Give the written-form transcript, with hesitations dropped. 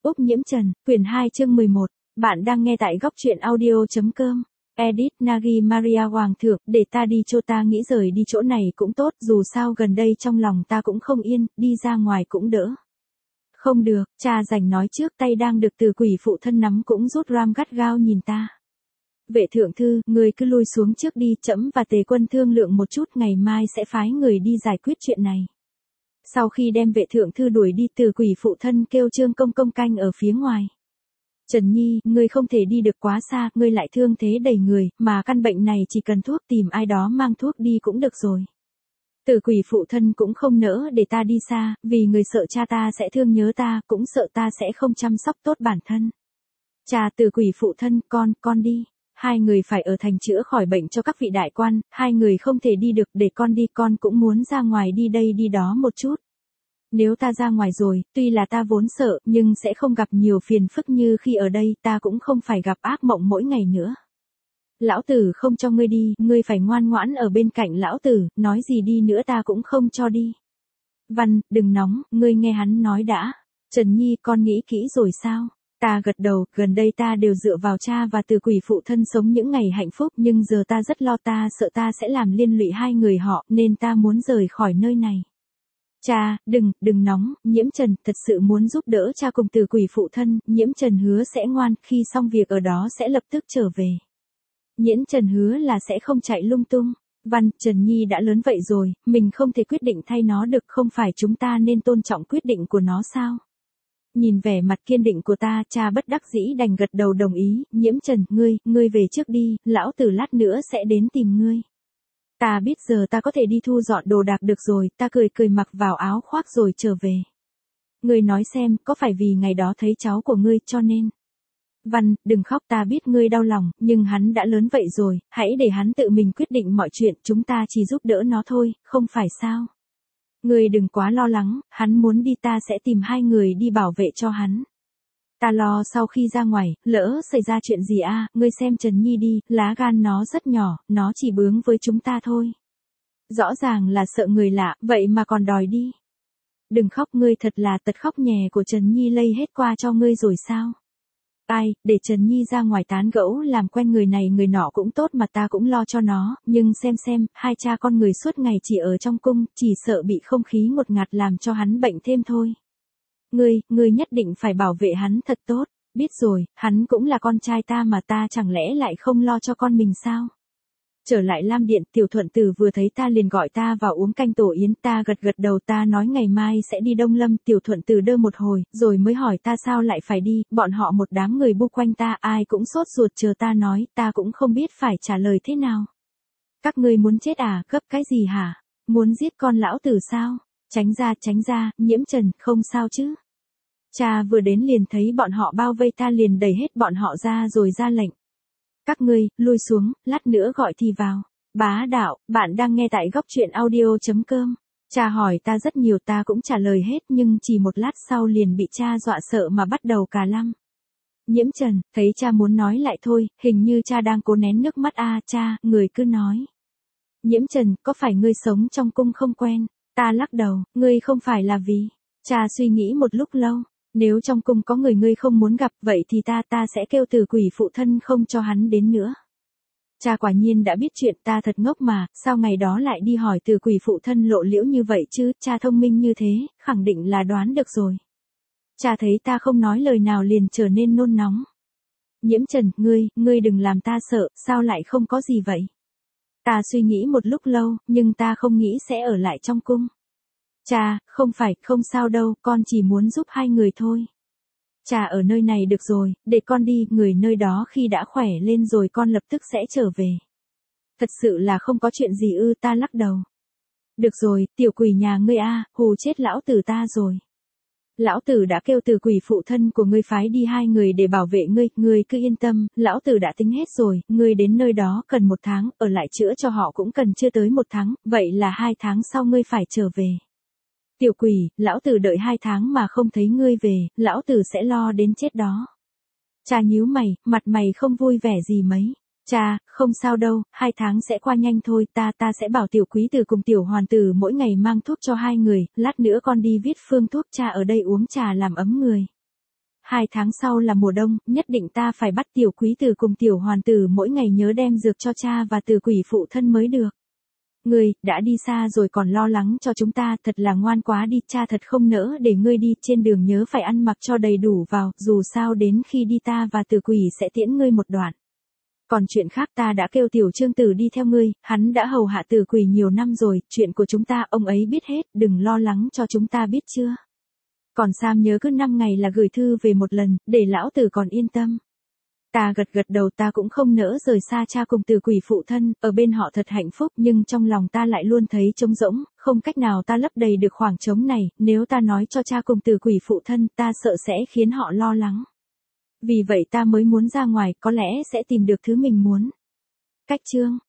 Úc Nhiễm Trần, quyển 2 chương 11. Bạn đang nghe tại góc truyện audio.com. Edit Nagi Maria Hoàng thượng, để ta đi cho ta nghĩ rời đi chỗ này cũng tốt, dù sao gần đây trong lòng ta cũng không yên, đi ra ngoài cũng đỡ. Không được, cha rảnh nói trước, tay đang được từ quỷ phụ thân nắm cũng rút ram gắt gao nhìn ta. Vệ thượng thư, người cứ lui xuống trước đi, trẫm và Tề quân thương lượng một chút, ngày mai sẽ phái người đi giải quyết chuyện này. Sau khi đem vệ thượng thư đuổi đi, từ quỷ phụ thân kêu Trương Công Công canh ở phía ngoài. Trần Nhi, ngươi không thể đi được quá xa, ngươi lại thương thế đầy người, mà căn bệnh này chỉ cần thuốc, tìm ai đó mang thuốc đi cũng được rồi. Từ quỷ phụ thân cũng không nỡ để ta đi xa, vì người sợ cha ta sẽ thương nhớ ta, cũng sợ ta sẽ không chăm sóc tốt bản thân. Cha, từ quỷ phụ thân, con đi. Hai người phải ở thành chữa khỏi bệnh cho các vị đại quan, hai người không thể đi được, để con đi, con cũng muốn ra ngoài đi đây đi đó một chút. Nếu ta ra ngoài rồi, tuy là ta vốn sợ, nhưng sẽ không gặp nhiều phiền phức như khi ở đây, ta cũng không phải gặp ác mộng mỗi ngày nữa. Lão tử không cho ngươi đi, ngươi phải ngoan ngoãn ở bên cạnh lão tử, nói gì đi nữa ta cũng không cho đi. Văn, đừng nóng, ngươi nghe hắn nói đã. Trần Nhi, con nghĩ kỹ rồi sao? Ta gật đầu, gần đây ta đều dựa vào cha và từ quỷ phụ thân sống những ngày hạnh phúc, nhưng giờ ta rất lo, ta sợ ta sẽ làm liên lụy hai người họ, nên ta muốn rời khỏi nơi này. Cha, đừng nóng, Nhiễm Trần, thật sự muốn giúp đỡ cha cùng từ quỷ phụ thân, Nhiễm Trần hứa sẽ ngoan, khi xong việc ở đó sẽ lập tức trở về. Nhiễm Trần hứa là sẽ không chạy lung tung. Văn, Trần Nhi đã lớn vậy rồi, mình không thể quyết định thay nó được, không phải chúng ta nên tôn trọng quyết định của nó sao? Nhìn vẻ mặt kiên định của ta, cha bất đắc dĩ đành gật đầu đồng ý. Nhiễm Trần, ngươi về trước đi, lão tử lát nữa sẽ đến tìm ngươi. Ta biết giờ ta có thể đi thu dọn đồ đạc được rồi, ta cười mặc vào áo khoác rồi trở về. Ngươi nói xem, có phải vì ngày đó thấy cháu của ngươi cho nên? Văn, đừng khóc, ta biết ngươi đau lòng, nhưng hắn đã lớn vậy rồi, hãy để hắn tự mình quyết định mọi chuyện, chúng ta chỉ giúp đỡ nó thôi, không phải sao? Ngươi đừng quá lo lắng, hắn muốn đi ta sẽ tìm hai người đi bảo vệ cho hắn. Ta lo sau khi ra ngoài, lỡ xảy ra chuyện gì ngươi xem Trần Nhi đi, lá gan nó rất nhỏ, nó chỉ bướng với chúng ta thôi. Rõ ràng là sợ người lạ, vậy mà còn đòi đi. Đừng khóc, ngươi thật là tật khóc nhè của Trần Nhi lây hết qua cho ngươi rồi sao? Ai, để Trần Nhi ra ngoài tán gẫu làm quen người này người nọ cũng tốt mà, ta cũng lo cho nó, nhưng xem, hai cha con người suốt ngày chỉ ở trong cung, chỉ sợ bị không khí ngột ngạt làm cho hắn bệnh thêm thôi. Ngươi nhất định phải bảo vệ hắn thật tốt, biết rồi, hắn cũng là con trai ta mà, ta chẳng lẽ lại không lo cho con mình sao? Trở lại Lam Điện, Tiểu Thuận Tử vừa thấy ta liền gọi ta vào uống canh tổ yến, ta gật đầu, ta nói ngày mai sẽ đi Đông Lâm. Tiểu Thuận Tử đơ một hồi, rồi mới hỏi ta sao lại phải đi, bọn họ một đám người bu quanh ta, ai cũng sốt ruột chờ ta nói, ta cũng không biết phải trả lời thế nào. Các ngươi muốn chết à, gấp cái gì hả? Muốn giết con lão tử sao? Tránh ra, Nhiễm Trần, không sao chứ? Cha vừa đến liền thấy bọn họ bao vây ta, liền đẩy hết bọn họ ra rồi ra lệnh. Các ngươi, lui xuống, lát nữa gọi thì vào. Bá đạo, bạn đang nghe tại góc truyện audio.com. Cha hỏi ta rất nhiều, ta cũng trả lời hết, nhưng chỉ một lát sau liền bị cha dọa sợ mà bắt đầu cà lăm. Nhiễm Trần, thấy cha muốn nói lại thôi, hình như cha đang cố nén nước mắt. Cha, người cứ nói. Nhiễm Trần, có phải ngươi sống trong cung không quen? Ta lắc đầu, ngươi không phải là vì. Cha suy nghĩ một lúc lâu. Nếu trong cung có người ngươi không muốn gặp, vậy thì ta sẽ kêu từ quỷ phụ thân không cho hắn đến nữa. Cha quả nhiên đã biết chuyện, ta thật ngốc mà, sao ngày đó lại đi hỏi từ quỷ phụ thân lộ liễu như vậy chứ, cha thông minh như thế, khẳng định là đoán được rồi. Cha thấy ta không nói lời nào liền trở nên nôn nóng. Nhiễm Trần, ngươi đừng làm ta sợ, sao lại không có gì vậy? Ta suy nghĩ một lúc lâu, nhưng ta không nghĩ sẽ ở lại trong cung. Cha, không sao đâu, con chỉ muốn giúp hai người thôi. Cha ở nơi này được rồi, để con đi, người nơi đó khi đã khỏe lên rồi con lập tức sẽ trở về. Thật sự là không có chuyện gì ư? Ta lắc đầu. Được rồi, tiểu quỷ nhà ngươi hù chết lão tử ta rồi. Lão tử đã kêu từ quỷ phụ thân của ngươi phái đi hai người để bảo vệ ngươi, ngươi cứ yên tâm, lão tử đã tính hết rồi, ngươi đến nơi đó cần 1 tháng, ở lại chữa cho họ cũng cần chưa tới 1 tháng, vậy là 2 tháng sau ngươi phải trở về. Tiểu quỷ, lão tử đợi 2 tháng mà không thấy ngươi về, lão tử sẽ lo đến chết đó. Cha nhíu mày, mặt mày không vui vẻ gì mấy. Cha, không sao đâu, 2 tháng sẽ qua nhanh thôi, ta sẽ bảo tiểu quý tử cùng tiểu hoàn tử mỗi ngày mang thuốc cho hai người, lát nữa con đi viết phương thuốc, cha ở đây uống trà làm ấm người. 2 tháng sau là mùa đông, nhất định ta phải bắt tiểu quý tử cùng tiểu hoàn tử mỗi ngày nhớ đem dược cho cha và tử quỷ phụ thân mới được. Ngươi, đã đi xa rồi còn lo lắng cho chúng ta, thật là ngoan quá đi, cha thật không nỡ để ngươi đi, trên đường nhớ phải ăn mặc cho đầy đủ vào, dù sao đến khi đi ta và tử quỷ sẽ tiễn ngươi một đoạn. Còn chuyện khác ta đã kêu tiểu Trương Tử đi theo ngươi, hắn đã hầu hạ tử quỷ nhiều năm rồi, chuyện của chúng ta ông ấy biết hết, đừng lo lắng cho chúng ta biết chưa. Còn Sam nhớ cứ 5 ngày là gửi thư về một lần, để lão tử còn yên tâm. Ta gật gật đầu, ta cũng không nỡ rời xa cha cùng tử quỷ phụ thân, ở bên họ thật hạnh phúc, nhưng trong lòng ta lại luôn thấy trống rỗng, không cách nào ta lấp đầy được khoảng trống này, nếu ta nói cho cha cùng tử quỷ phụ thân, ta sợ sẽ khiến họ lo lắng. Vì vậy ta mới muốn ra ngoài, có lẽ sẽ tìm được thứ mình muốn. Cách chương